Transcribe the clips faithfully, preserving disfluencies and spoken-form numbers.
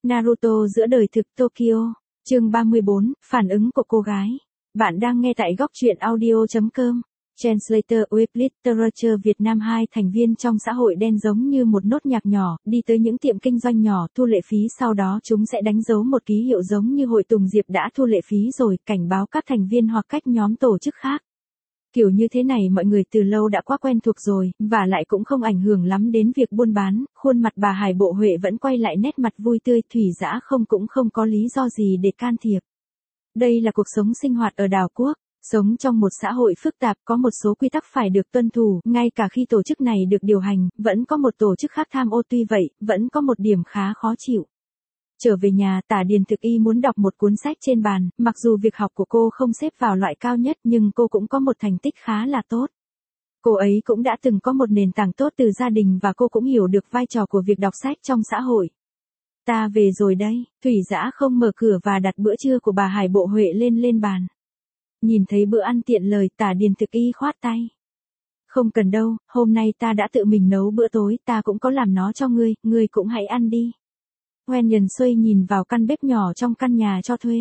Naruto giữa đời thực Tokyo, chương ba mươi bốn, phản ứng của cô gái. Bạn đang nghe tại góc truyện audio chấm com. Translator with Literature Việt Nam. Hai thành viên trong xã hội đen giống như một nốt nhạc nhỏ, đi tới những tiệm kinh doanh nhỏ thu lệ phí, sau đó chúng sẽ đánh dấu một ký hiệu giống như hội Tùng Diệp đã thu lệ phí rồi, cảnh báo các thành viên hoặc các nhóm tổ chức khác. Kiểu như thế này mọi người từ lâu đã quá quen thuộc rồi, và lại cũng không ảnh hưởng lắm đến việc buôn bán. Khuôn mặt bà Hải Bộ Huệ vẫn quay lại nét mặt vui tươi, Thủy Dã không cũng không có lý do gì để can thiệp. Đây là cuộc sống sinh hoạt ở đảo quốc, sống trong một xã hội phức tạp, có một số quy tắc phải được tuân thủ, ngay cả khi tổ chức này được điều hành, vẫn có một tổ chức khác tham ô, tuy vậy, vẫn có một điểm khá khó chịu. Trở về nhà, Tả Điền Thực Y muốn đọc một cuốn sách trên bàn, mặc dù việc học của cô không xếp vào loại cao nhất nhưng cô cũng có một thành tích khá là tốt. Cô ấy cũng đã từng có một nền tảng tốt từ gia đình và cô cũng hiểu được vai trò của việc đọc sách trong xã hội. Ta về rồi đây, Thủy Dã không mở cửa và đặt bữa trưa của bà Hải Bộ Huệ lên lên bàn. Nhìn thấy bữa ăn tiện lời, Tả Điền Thực Y khoát tay. Không cần đâu, hôm nay ta đã tự mình nấu bữa tối, ta cũng có làm nó cho ngươi, ngươi cũng hãy ăn đi. Hoen Nhân Xuôi nhìn vào căn bếp nhỏ trong căn nhà cho thuê.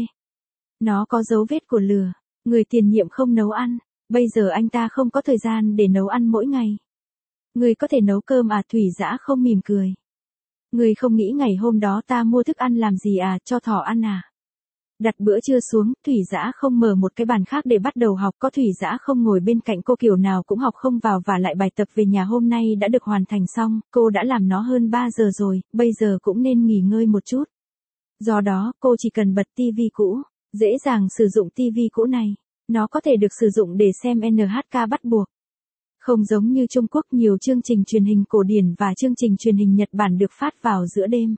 Nó có dấu vết của lửa, người tiền nhiệm không nấu ăn, bây giờ anh ta không có thời gian để nấu ăn mỗi ngày. Người có thể nấu cơm à? Thủy Dã không mỉm cười. Người không nghĩ ngày hôm đó ta mua thức ăn làm gì à, cho thỏ ăn à? Đặt bữa trưa xuống, Thủy Dã không mở một cái bàn khác để bắt đầu học, có Thủy Dã không ngồi bên cạnh cô kiểu nào cũng học không vào, và lại bài tập về nhà hôm nay đã được hoàn thành xong, cô đã làm nó hơn ba giờ rồi, bây giờ cũng nên nghỉ ngơi một chút. Do đó, cô chỉ cần bật tivi cũ, dễ dàng sử dụng tivi cũ này, nó có thể được sử dụng để xem en hát ca bắt buộc. Không giống như Trung Quốc, nhiều chương trình truyền hình cổ điển và chương trình truyền hình Nhật Bản được phát vào giữa đêm.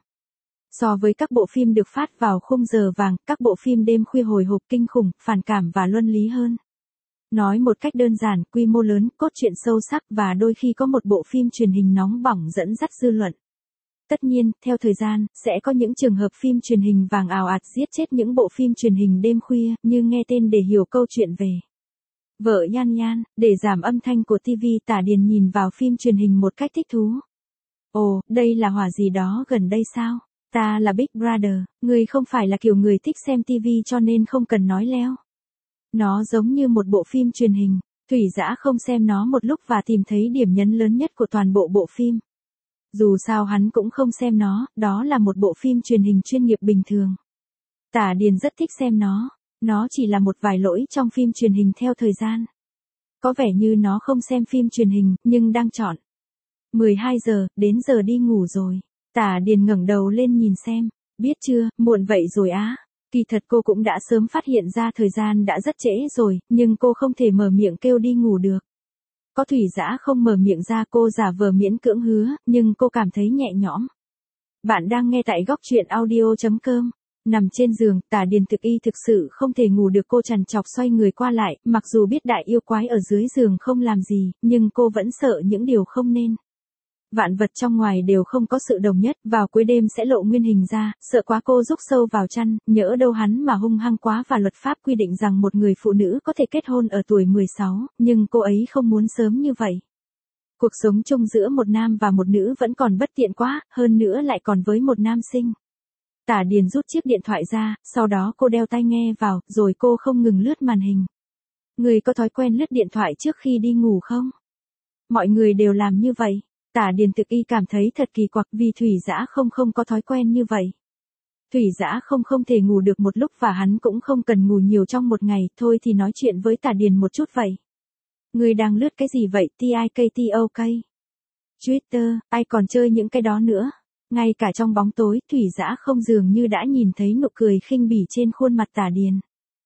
So với các bộ phim được phát vào khung giờ vàng, các bộ phim đêm khuya hồi hộp, kinh khủng, phản cảm và luân lý hơn. Nói một cách đơn giản, quy mô lớn, cốt truyện sâu sắc và đôi khi có một bộ phim truyền hình nóng bỏng dẫn dắt dư luận. Tất nhiên, theo thời gian, sẽ có những trường hợp phim truyền hình vàng ào ạt giết chết những bộ phim truyền hình đêm khuya, như nghe tên để hiểu câu chuyện về vợ Nhan Nhan. Để giảm âm thanh của tivi, Tả Điền nhìn vào phim truyền hình một cách thích thú. Ồ, đây là hỏa gì đó gần đây sao? Ta là Big Brother, ngươi không phải là kiểu người thích xem tivi cho nên không cần nói leo. Nó giống như một bộ phim truyền hình. Thủy Dã không xem nó một lúc và tìm thấy điểm nhấn lớn nhất của toàn bộ bộ phim. Dù sao hắn cũng không xem nó, đó là một bộ phim truyền hình chuyên nghiệp bình thường. Tả Điền rất thích xem nó, nó chỉ là một vài lỗi trong phim truyền hình theo thời gian. Có vẻ như nó không xem phim truyền hình, nhưng đang chọn. mười hai giờ, đến giờ đi ngủ rồi. Tả Điền ngẩng đầu lên nhìn xem, biết chưa, muộn vậy rồi á. Kỳ thật cô cũng đã sớm phát hiện ra thời gian đã rất trễ rồi, nhưng cô không thể mở miệng kêu đi ngủ được. Có Thủy Dã không mở miệng ra, cô giả vờ miễn cưỡng hứa, nhưng cô cảm thấy nhẹ nhõm. Bạn đang nghe tại góc truyện audio chấm com. Nằm trên giường, Tả Điền Thực Y thực sự không thể ngủ được, cô trằn trọc xoay người qua lại, mặc dù biết đại yêu quái ở dưới giường không làm gì, nhưng cô vẫn sợ những điều không nên. Vạn vật trong ngoài đều không có sự đồng nhất, vào cuối đêm sẽ lộ nguyên hình ra, sợ quá cô rúc sâu vào chăn, nhỡ đâu hắn mà hung hăng quá, và luật pháp quy định rằng một người phụ nữ có thể kết hôn ở tuổi mười sáu, nhưng cô ấy không muốn sớm như vậy. Cuộc sống chung giữa một nam và một nữ vẫn còn bất tiện quá, hơn nữa lại còn với một nam sinh. Tả Điền rút chiếc điện thoại ra, sau đó cô đeo tai nghe vào, rồi cô không ngừng lướt màn hình. Người có thói quen lướt điện thoại trước khi đi ngủ không? Mọi người đều làm như vậy. Tả Điền Thực Y cảm thấy thật kỳ quặc vì Thủy Dã không không có thói quen như vậy. Thủy Dã không không thể ngủ được một lúc và hắn cũng không cần ngủ nhiều trong một ngày, thôi thì nói chuyện với Tả Điền một chút vậy. Người đang lướt cái gì vậy? TikTok, Twitter, ai còn chơi những cái đó nữa? Ngay cả trong bóng tối, Thủy Dã không dường như đã nhìn thấy nụ cười khinh bỉ trên khuôn mặt Tả Điền.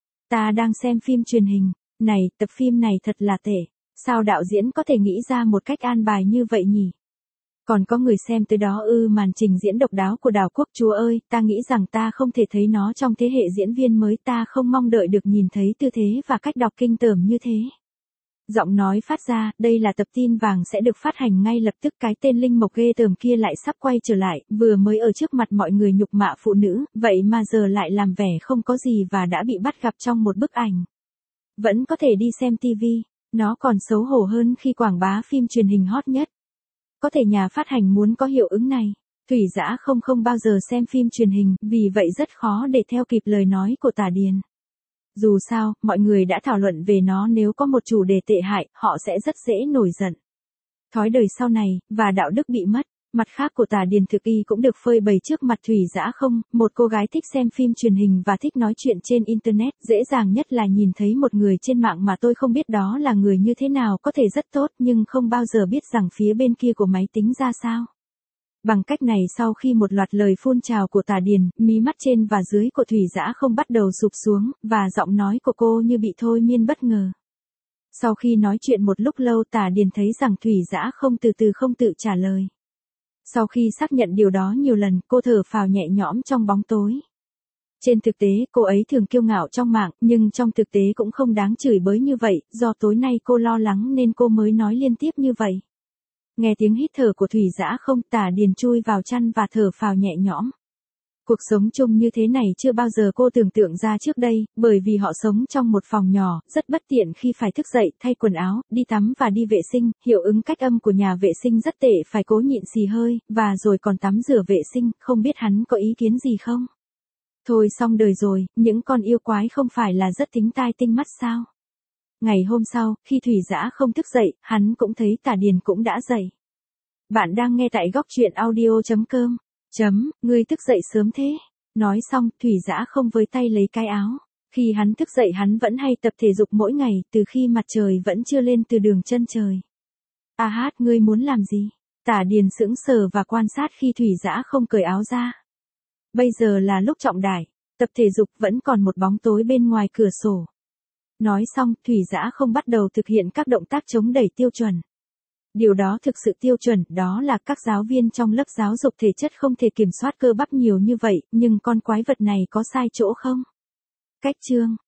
Ta đang xem phim truyền hình, này, tập phim này thật là tệ. Sao đạo diễn có thể nghĩ ra một cách an bài như vậy nhỉ? Còn có người xem tới đó ư? Màn trình diễn độc đáo của đảo quốc, chúa ơi, ta nghĩ rằng ta không thể thấy nó trong thế hệ diễn viên mới, ta không mong đợi được nhìn thấy tư thế và cách đọc kinh tởm như thế. Giọng nói phát ra, đây là tập tin vàng sẽ được phát hành ngay lập tức, cái tên linh mộc ghê tởm kia lại sắp quay trở lại, vừa mới ở trước mặt mọi người nhục mạ phụ nữ, vậy mà giờ lại làm vẻ không có gì và đã bị bắt gặp trong một bức ảnh. Vẫn có thể đi xem tivi. Nó còn xấu hổ hơn khi quảng bá phim truyền hình hot nhất. Có thể nhà phát hành muốn có hiệu ứng này. Thủy Dã không không bao giờ xem phim truyền hình, vì vậy rất khó để theo kịp lời nói của Tả Điền. Dù sao, mọi người đã thảo luận về nó, nếu có một chủ đề tệ hại, họ sẽ rất dễ nổi giận. Thói đời sau này, và đạo đức bị mất. Mặt khác của Tả Điền Thực Y cũng được phơi bày trước mặt Thủy Dã không, một cô gái thích xem phim truyền hình và thích nói chuyện trên Internet. Dễ dàng nhất là nhìn thấy một người trên mạng mà tôi không biết đó là người như thế nào, có thể rất tốt nhưng không bao giờ biết rằng phía bên kia của máy tính ra sao. Bằng cách này, sau khi một loạt lời phun trào của Tả Điền, mí mắt trên và dưới của Thủy Dã không bắt đầu sụp xuống, và giọng nói của cô như bị thôi miên bất ngờ. Sau khi nói chuyện một lúc lâu, Tả Điền thấy rằng Thủy Dã không từ từ không tự trả lời. Sau khi xác nhận điều đó nhiều lần, cô thở phào nhẹ nhõm trong bóng tối. Trên thực tế, cô ấy thường kiêu ngạo trong mạng, nhưng trong thực tế cũng không đáng chửi bới như vậy, do tối nay cô lo lắng nên cô mới nói liên tiếp như vậy. Nghe tiếng hít thở của Thủy Dã không, Tả Điền chui vào chăn và thở phào nhẹ nhõm. Cuộc sống chung như thế này chưa bao giờ cô tưởng tượng ra trước đây, bởi vì họ sống trong một phòng nhỏ, rất bất tiện khi phải thức dậy, thay quần áo, đi tắm và đi vệ sinh, hiệu ứng cách âm của nhà vệ sinh rất tệ, phải cố nhịn xì hơi, và rồi còn tắm rửa vệ sinh, không biết hắn có ý kiến gì không? Thôi xong đời rồi, những con yêu quái không phải là rất tính tai tinh mắt sao? Ngày hôm sau, khi Thủy Dã không thức dậy, hắn cũng thấy Tả Điền cũng đã dậy. Bạn đang nghe tại góc truyện audio chấm com. Chấm, ngươi thức dậy sớm thế. Nói xong, Thủy Dã không với tay lấy cái áo. Khi hắn thức dậy hắn vẫn hay tập thể dục mỗi ngày, từ khi mặt trời vẫn chưa lên từ đường chân trời. A hát, ngươi muốn làm gì? Tả Điền sững sờ và quan sát khi Thủy Dã không cởi áo ra. Bây giờ là lúc trọng đại, tập thể dục vẫn còn một bóng tối bên ngoài cửa sổ. Nói xong, Thủy Dã không bắt đầu thực hiện các động tác chống đẩy tiêu chuẩn. Điều đó thực sự tiêu chuẩn, đó là các giáo viên trong lớp giáo dục thể chất không thể kiểm soát cơ bắp nhiều như vậy, nhưng con quái vật này có sai chỗ không? Cách chương